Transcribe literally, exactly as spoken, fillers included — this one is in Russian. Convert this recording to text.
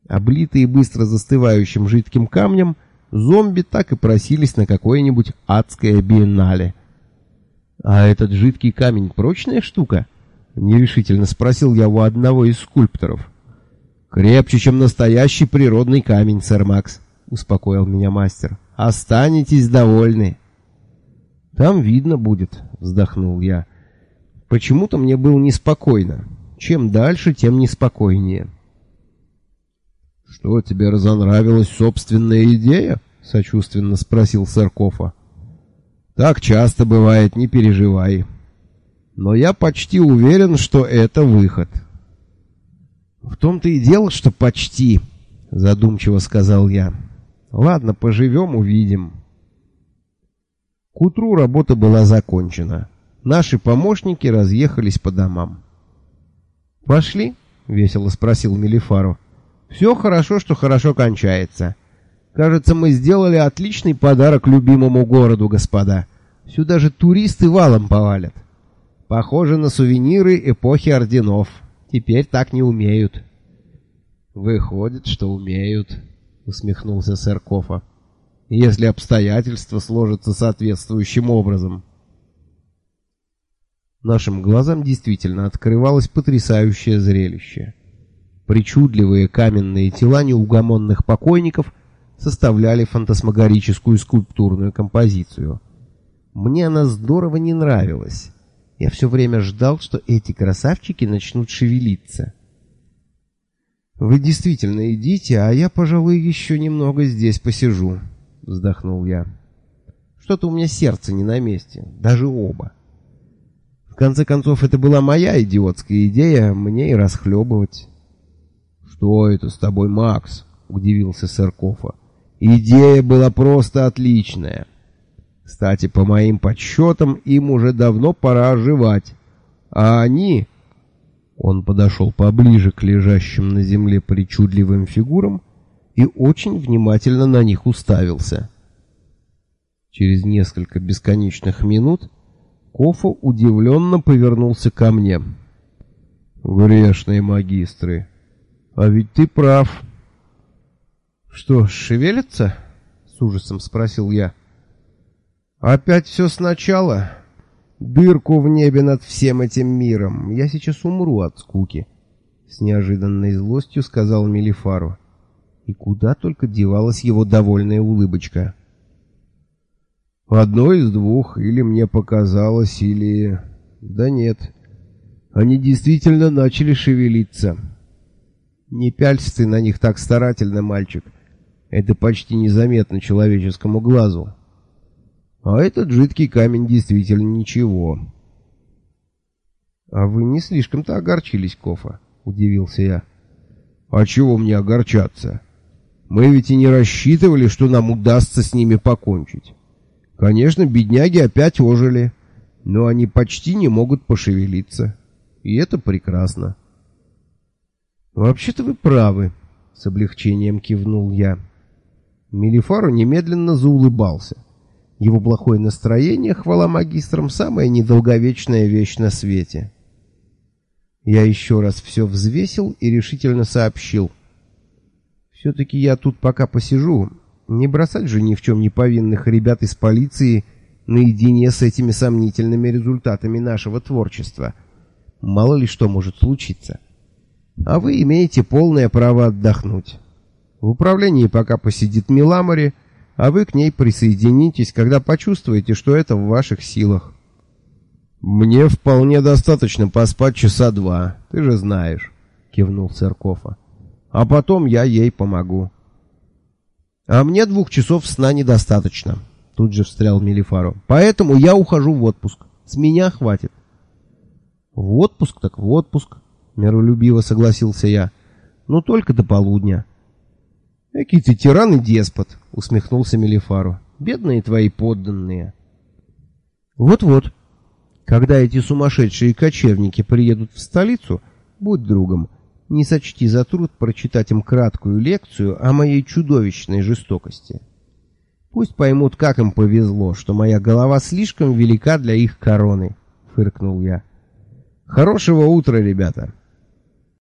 Облитые быстро застывающим жидким камнем, зомби так и просились на какое-нибудь адское биеннале. «А этот жидкий камень прочная штука?» — нерешительно спросил я у одного из скульпторов. «Крепче, чем настоящий природный камень, сэр Макс», — успокоил меня мастер. «Останетесь довольны». «Там видно будет», — вздохнул я. Почему-то мне было неспокойно. Чем дальше, тем неспокойнее. «Что, тебе разонравилась собственная идея?» — сочувственно спросил сэр Кофа. «Так часто бывает, не переживай. Но я почти уверен, что это выход». «В том-то и дело, что почти», — задумчиво сказал я. «Ладно, поживем, увидим». К утру работа была закончена. Наши помощники разъехались по домам. «Пошли?» — весело спросил Мелифаро. «Все хорошо, что хорошо кончается. Кажется, мы сделали отличный подарок любимому городу, господа. Сюда же туристы валом повалят. Похоже на сувениры эпохи орденов. Теперь так не умеют». «Выходит, что умеют», — усмехнулся сэр Кофа. «Если обстоятельства сложатся соответствующим образом». Нашим глазам действительно открывалось потрясающее зрелище. Причудливые каменные тела неугомонных покойников составляли фантасмагорическую скульптурную композицию. Мне она здорово не нравилась. Я все время ждал, что эти красавчики начнут шевелиться. «Вы действительно идите, а я, пожалуй, еще немного здесь посижу», — вздохнул я. «Что-то у меня сердце не на месте, даже оба. В конце концов, это была моя идиотская идея, мне и расхлебывать». «Что это с тобой, Макс?» — удивился сэр Кофа. «Идея была просто отличная. Кстати, по моим подсчетам, им уже давно пора оживать. А они...» Он подошел поближе к лежащим на земле причудливым фигурам и очень внимательно на них уставился. Через несколько бесконечных минут Кофа удивленно повернулся ко мне. «Грешные магистры, а ведь ты прав». «Что, шевелятся?» — с ужасом спросил я. «Опять все сначала? Дырку в небе над всем этим миром. Я сейчас умру от скуки», — с неожиданной злостью сказал Мелифаро. И куда только девалась его довольная улыбочка. «Одно из двух, или мне показалось, или... Да нет, они действительно начали шевелиться. Не пялься ты на них так старательно, мальчик. Это почти незаметно человеческому глазу. А этот жидкий камень действительно ничего». «А вы не слишком-то огорчились, Кофа?» — удивился я. «А чего мне огорчаться? Мы ведь и не рассчитывали, что нам удастся с ними покончить. Конечно, бедняги опять ожили, но они почти не могут пошевелиться. И это прекрасно». «Вообще-то вы правы», — с облегчением кивнул я. Мелифаро немедленно заулыбался. Его плохое настроение, хвала магистрам, самая недолговечная вещь на свете. Я еще раз все взвесил и решительно сообщил. «Все-таки я тут пока посижу. Не бросать же ни в чем не повинных ребят из полиции наедине с этими сомнительными результатами нашего творчества. Мало ли что может случиться. А вы имеете полное право отдохнуть. В управлении пока посидит Миламори, а вы к ней присоединитесь, когда почувствуете, что это в ваших силах». «Мне вполне достаточно поспать часа два, ты же знаешь», — кивнул сэр Кофа. «А потом я ей помогу». «А мне двух часов сна недостаточно», — тут же встрял Мелифаро. «Поэтому я ухожу в отпуск. С меня хватит». «В отпуск так в отпуск», — миролюбиво согласился я. «Но только до полудня». «Экий ты тиран и деспот», — усмехнулся Мелифаро. «Бедные твои подданные». «Вот-вот. Когда эти сумасшедшие кочевники приедут в столицу, будь другом, не сочти за труд прочитать им краткую лекцию о моей чудовищной жестокости. Пусть поймут, как им повезло, что моя голова слишком велика для их короны», — фыркнул я. «Хорошего утра, ребята».